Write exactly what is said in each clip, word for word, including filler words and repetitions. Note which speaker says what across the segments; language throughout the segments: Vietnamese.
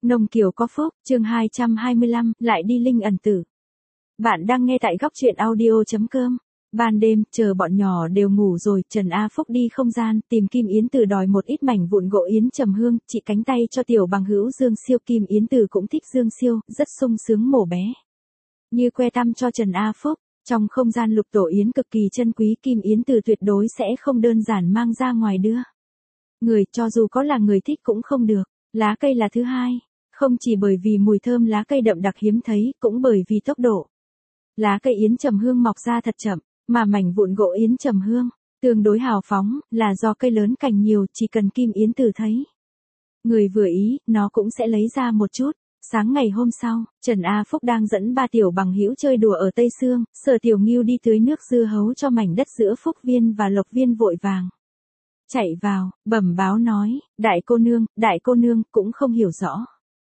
Speaker 1: Nông Kiều có phúc, chương hai trăm hai mươi lăm, lại đi linh ẩn tử. Bạn đang nghe tại góc truyện audio chấm com. Ban đêm, chờ bọn nhỏ đều ngủ rồi, Trần A Phúc đi không gian, tìm Kim Yến Từ đòi một ít mảnh vụn gỗ yến trầm hương, chị cánh tay cho tiểu bằng hữu Dương Siêu. Kim Yến Từ cũng thích Dương Siêu, rất sung sướng mổ bé. Như que tăm cho Trần A Phúc, trong không gian lục tổ yến cực kỳ chân quý, Kim Yến Từ tuyệt đối sẽ không đơn giản mang ra ngoài đưa. Người, cho dù có là người thích cũng không được. Lá cây là thứ hai. Không chỉ bởi vì mùi thơm lá cây đậm đặc hiếm thấy, cũng bởi vì tốc độ. Lá cây yến trầm hương mọc ra thật chậm, mà mảnh vụn gỗ yến trầm hương, tương đối hào phóng, là do cây lớn cành nhiều, chỉ cần Kim Yến Từ thấy. Người vừa ý, nó cũng sẽ lấy ra một chút. Sáng ngày hôm sau, Trần A Phúc đang dẫn ba tiểu bằng hữu chơi đùa ở Tây Sương, Sở Tiểu Nghiêu đi tưới nước dưa hấu cho mảnh đất giữa Phúc Viên và Lộc Viên vội vàng. Chạy vào, bẩm báo nói, đại cô nương, đại cô nương, cũng không hiểu rõ.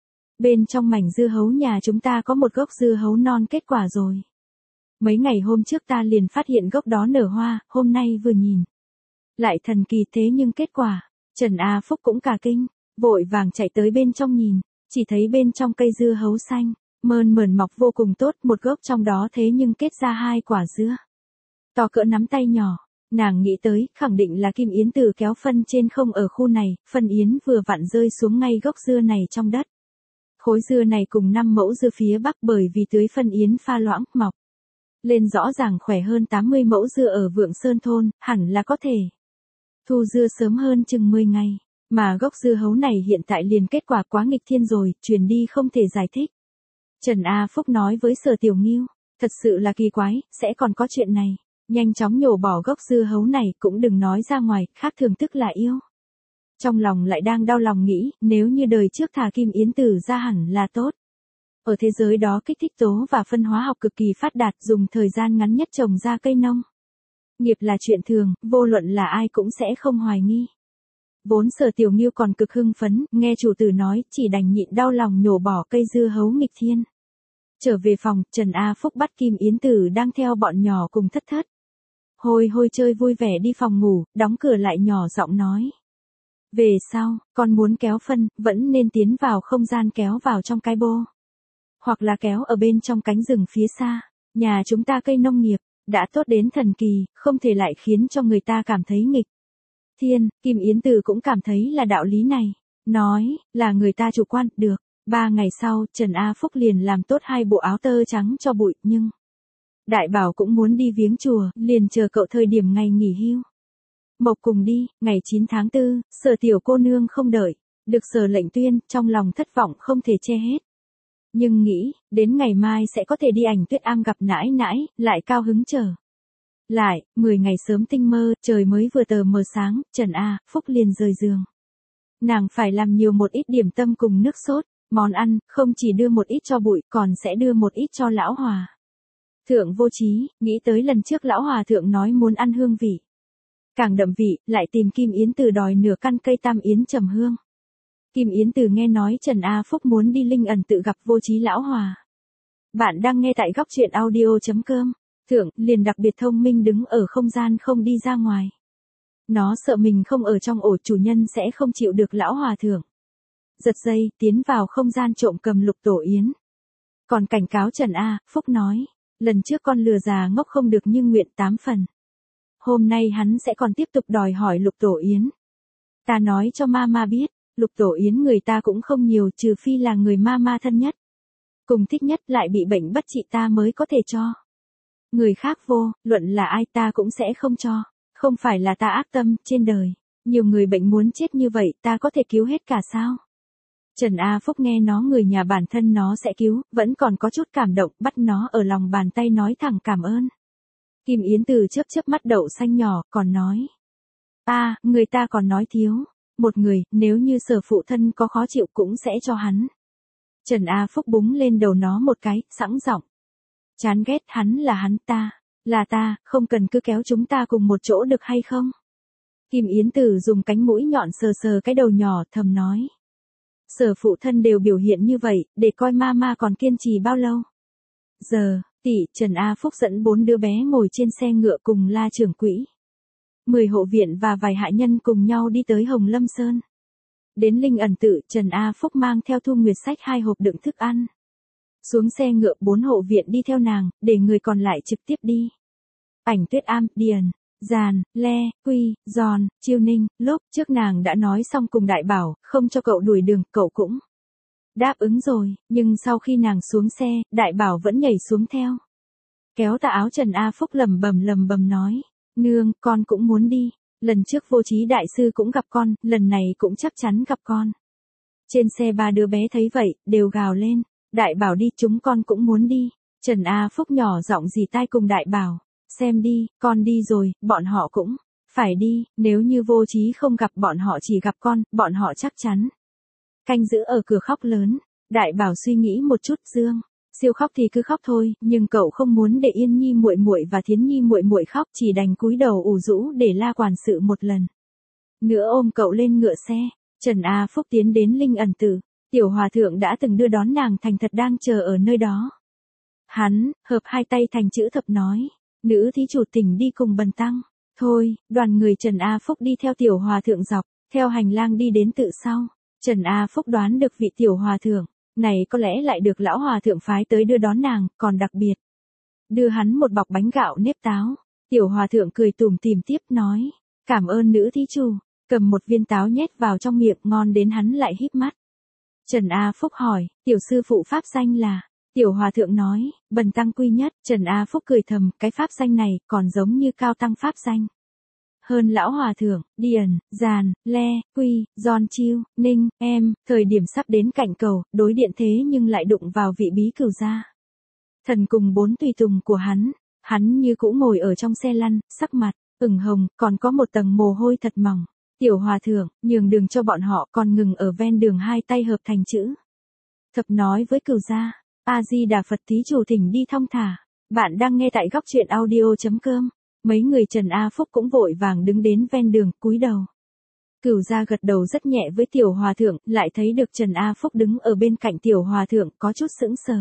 Speaker 1: Bên trong mảnh dưa hấu nhà chúng ta có một gốc dưa hấu non kết quả rồi. Mấy ngày hôm trước ta liền phát hiện gốc đó nở hoa, hôm nay vừa nhìn. Lại thần kỳ thế nhưng kết quả, Trần A Phúc cũng cả kinh, vội vàng chạy tới bên trong nhìn, chỉ thấy bên trong cây dưa hấu xanh, mơn mởn mọc vô cùng tốt, một gốc trong đó thế nhưng kết ra hai quả dưa. To cỡ nắm tay nhỏ. Nàng nghĩ tới, khẳng định là Kim Yến Từ kéo phân trên không ở khu này, phân yến vừa vặn rơi xuống ngay gốc dưa này trong đất. Khối dưa này cùng năm mẫu dưa phía bắc bởi vì tưới phân yến pha loãng, mọc lên rõ ràng khỏe hơn tám mươi mẫu dưa ở Vượng Sơn thôn, hẳn là có thể thu dưa sớm hơn chừng mười ngày, mà gốc dưa hấu này hiện tại liền kết quả quá nghịch thiên rồi, truyền đi không thể giải thích. Trần A Phúc nói với Sở Tiểu Nghiêu, thật sự là kỳ quái, sẽ còn có chuyện này. Nhanh chóng nhổ bỏ gốc dưa hấu này, cũng đừng nói ra ngoài, khác thường tức là yêu. Trong lòng lại đang đau lòng nghĩ, nếu như đời trước thả Kim Yến Từ ra hẳn là tốt. Ở thế giới đó kích thích tố và phân hóa học cực kỳ phát đạt, dùng thời gian ngắn nhất trồng ra cây nông nghiệp là chuyện thường, vô luận là ai cũng sẽ không hoài nghi. Vốn Sở Tiểu Nghiêu còn cực hưng phấn, nghe chủ tử nói, chỉ đành nhịn đau lòng nhổ bỏ cây dưa hấu nghịch thiên. Trở về phòng, Trần A Phúc bắt Kim Yến Từ đang theo bọn nhỏ cùng thất thất. Hôi hôi chơi vui vẻ đi phòng ngủ, đóng cửa lại nhỏ giọng nói. Về sau, con muốn kéo phân, vẫn nên tiến vào không gian kéo vào trong cái bô. Hoặc là kéo ở bên trong cánh rừng phía xa. Nhà chúng ta cây nông nghiệp, đã tốt đến thần kỳ, không thể lại khiến cho người ta cảm thấy nghịch thiên. Kim Yến Từ cũng cảm thấy là đạo lý này. Nói, là người ta chủ quan, được. Ba ngày sau, Trần A Phúc liền làm tốt hai bộ áo tơ trắng cho bụi, nhưng Đại Bảo cũng muốn đi viếng chùa, liền chờ cậu thời điểm ngày nghỉ hưu. Mộc cùng đi, ngày chín tháng tư, Sở Tiểu cô nương không đợi, được Sở lệnh tuyên, trong lòng thất vọng không thể che hết. Nhưng nghĩ, đến ngày mai sẽ có thể đi Ảnh Tuyết Am gặp nãi nãi, lại cao hứng chờ. Lại, mười ngày sớm tinh mơ, trời mới vừa tờ mờ sáng, Trần A Phúc liền rời giường. Nàng phải làm nhiều một ít điểm tâm cùng nước sốt, món ăn, không chỉ đưa một ít cho bụi, còn sẽ đưa một ít cho lão hòa thượng vô trí, nghĩ tới lần trước lão hòa thượng nói muốn ăn hương vị càng đậm vị, lại tìm Kim Yến Từ đòi nửa căn cây tam yến trầm hương. Kim Yến Từ nghe nói Trần A Phúc muốn đi linh ẩn tự gặp vô trí lão hòa. Bạn đang nghe tại góc truyện audio chấm com. Thượng, liền đặc biệt thông minh đứng ở không gian không đi ra ngoài. Nó sợ mình không ở trong ổ chủ nhân sẽ không chịu được lão hòa thượng. Giật dây, tiến vào không gian trộm cầm lục tổ yến. Còn cảnh cáo Trần A Phúc nói, lần trước con lừa già ngốc không được nhưng nguyện tám phần. Hôm nay hắn sẽ còn tiếp tục đòi hỏi lục tổ yến. Ta nói cho mama biết, lục tổ yến người ta cũng không nhiều, trừ phi là người mama thân nhất, cùng thích nhất, lại bị bệnh bất trị ta mới có thể cho. Người khác vô, luận là ai ta cũng sẽ không cho. Không phải là ta ác tâm, trên đời nhiều người bệnh muốn chết như vậy, ta có thể cứu hết cả sao? Trần A Phúc nghe nó người nhà bản thân nó sẽ cứu, vẫn còn có chút cảm động, bắt nó ở lòng bàn tay nói thẳng cảm ơn. Kim Yến Từ chớp chớp mắt đậu xanh nhỏ, còn nói. À, người ta còn nói thiếu. Một người, nếu như Sở phụ thân có khó chịu cũng sẽ cho hắn. Trần A Phúc búng lên đầu nó một cái, sẵn giọng. Chán ghét, hắn là hắn, ta là ta, không cần cứ kéo chúng ta cùng một chỗ được hay không? Kim Yến Từ dùng cánh mũi nhọn sờ sờ cái đầu nhỏ, thầm nói. Sở phụ thân đều biểu hiện như vậy, để coi mama còn kiên trì bao lâu. Giờ, tỷ, Trần A Phúc dẫn bốn đứa bé ngồi trên xe ngựa cùng La trưởng quỹ. Mười hộ viện và vài hạ nhân cùng nhau đi tới Hồng Lâm Sơn. Đến Linh Ẩn Tự, Trần A Phúc mang theo Thu Nguyệt xách hai hộp đựng thức ăn. Xuống xe ngựa bốn hộ viện đi theo nàng, để người còn lại trực tiếp đi. Ảnh Tuyết Am, Điền, Giàn, Le, Quy, Giòn, Chiêu Ninh, lúc trước nàng đã nói xong cùng Đại Bảo, không cho cậu đuổi đường, cậu cũng đáp ứng rồi, nhưng sau khi nàng xuống xe, Đại Bảo vẫn nhảy xuống theo. Kéo tà áo Trần A Phúc lầm bầm lầm bầm nói, nương, con cũng muốn đi, lần trước Vô Trí đại sư cũng gặp con, lần này cũng chắc chắn gặp con. Trên xe ba đứa bé thấy vậy, đều gào lên, Đại Bảo đi, chúng con cũng muốn đi. Trần A Phúc nhỏ giọng dì tai cùng Đại Bảo, xem đi, con đi rồi, bọn họ cũng phải đi, nếu như Vô Trí không gặp bọn họ chỉ gặp con, bọn họ chắc chắn canh giữ ở cửa khóc lớn. Đại Bảo suy nghĩ một chút, Dương Siêu khóc thì cứ khóc thôi, nhưng cậu không muốn để Yên Nhi muội muội và Thiến Nhi muội muội khóc, chỉ đành cúi đầu ủ rũ để La quản sự một lần nữa ôm cậu lên ngựa xe. Trần A Phúc tiến đến Linh Ẩn Tự, tiểu hòa thượng đã từng đưa đón nàng thành thật đang chờ ở nơi đó. Hắn hợp hai tay thành chữ thập nói, nữ thí chủ tỉnh đi cùng bần tăng. Thôi, đoàn người Trần A Phúc đi theo tiểu hòa thượng dọc theo hành lang đi đến tự sau. Trần A Phúc đoán được vị tiểu hòa thượng này có lẽ lại được lão hòa thượng phái tới đưa đón nàng, còn đặc biệt đưa hắn một bọc bánh gạo nếp táo. Tiểu hòa thượng cười tủm tỉm tiếp nói, cảm ơn nữ thí chủ, cầm một viên táo nhét vào trong miệng, ngon đến hắn lại híp mắt. Trần A Phúc hỏi, tiểu sư phụ pháp danh là? Tiểu hòa thượng nói, bần tăng Quy Nhất. Trần A Phúc cười thầm, cái pháp danh này còn giống như cao tăng pháp danh hơn lão hòa thượng. Điền, Giàn, Le, Quy, Giòn, Chiêu, Ninh, em, thời điểm sắp đến cạnh cầu, đối điện thế nhưng lại đụng vào vị bí cửu gia thần cùng bốn tùy tùng của hắn. Hắn như cũ ngồi ở trong xe lăn, sắc mặt ửng hồng, còn có một tầng mồ hôi thật mỏng. Tiểu hòa thượng nhường đường cho bọn họ, còn ngừng ở ven đường, hai tay hợp thành chữ thập nói với cửu gia, A Di Đà Phật, thí chủ thỉnh đi thong thả. Bạn đang nghe tại góc truyện audio chấm com. Mấy người Trần A Phúc cũng vội vàng đứng đến ven đường, cúi đầu. Cửu gia gật đầu rất nhẹ với tiểu hòa thượng, lại thấy được Trần A Phúc đứng ở bên cạnh tiểu hòa thượng, có chút sững sờ.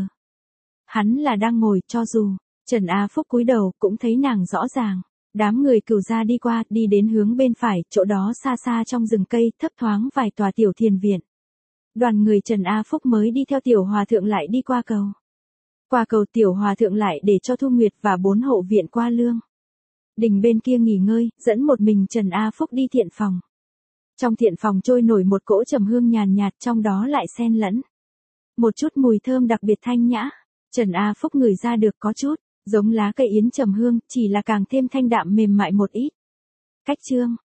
Speaker 1: Hắn là đang ngồi, cho dù Trần A Phúc cúi đầu cũng thấy nàng rõ ràng. Đám người Cửu gia đi qua, đi đến hướng bên phải, chỗ đó xa xa trong rừng cây, thấp thoáng vài tòa tiểu thiền viện. Đoàn người Trần A Phúc mới đi theo tiểu hòa thượng lại đi qua cầu. Qua cầu tiểu hòa thượng lại để cho Thu Nguyệt và bốn hộ viện qua lương đình bên kia nghỉ ngơi, dẫn một mình Trần A Phúc đi thiện phòng. Trong thiện phòng trôi nổi một cỗ trầm hương nhàn nhạt, trong đó lại xen lẫn một chút mùi thơm đặc biệt thanh nhã. Trần A Phúc ngửi ra được có chút giống lá cây yến trầm hương, chỉ là càng thêm thanh đạm mềm mại một ít. Cách chương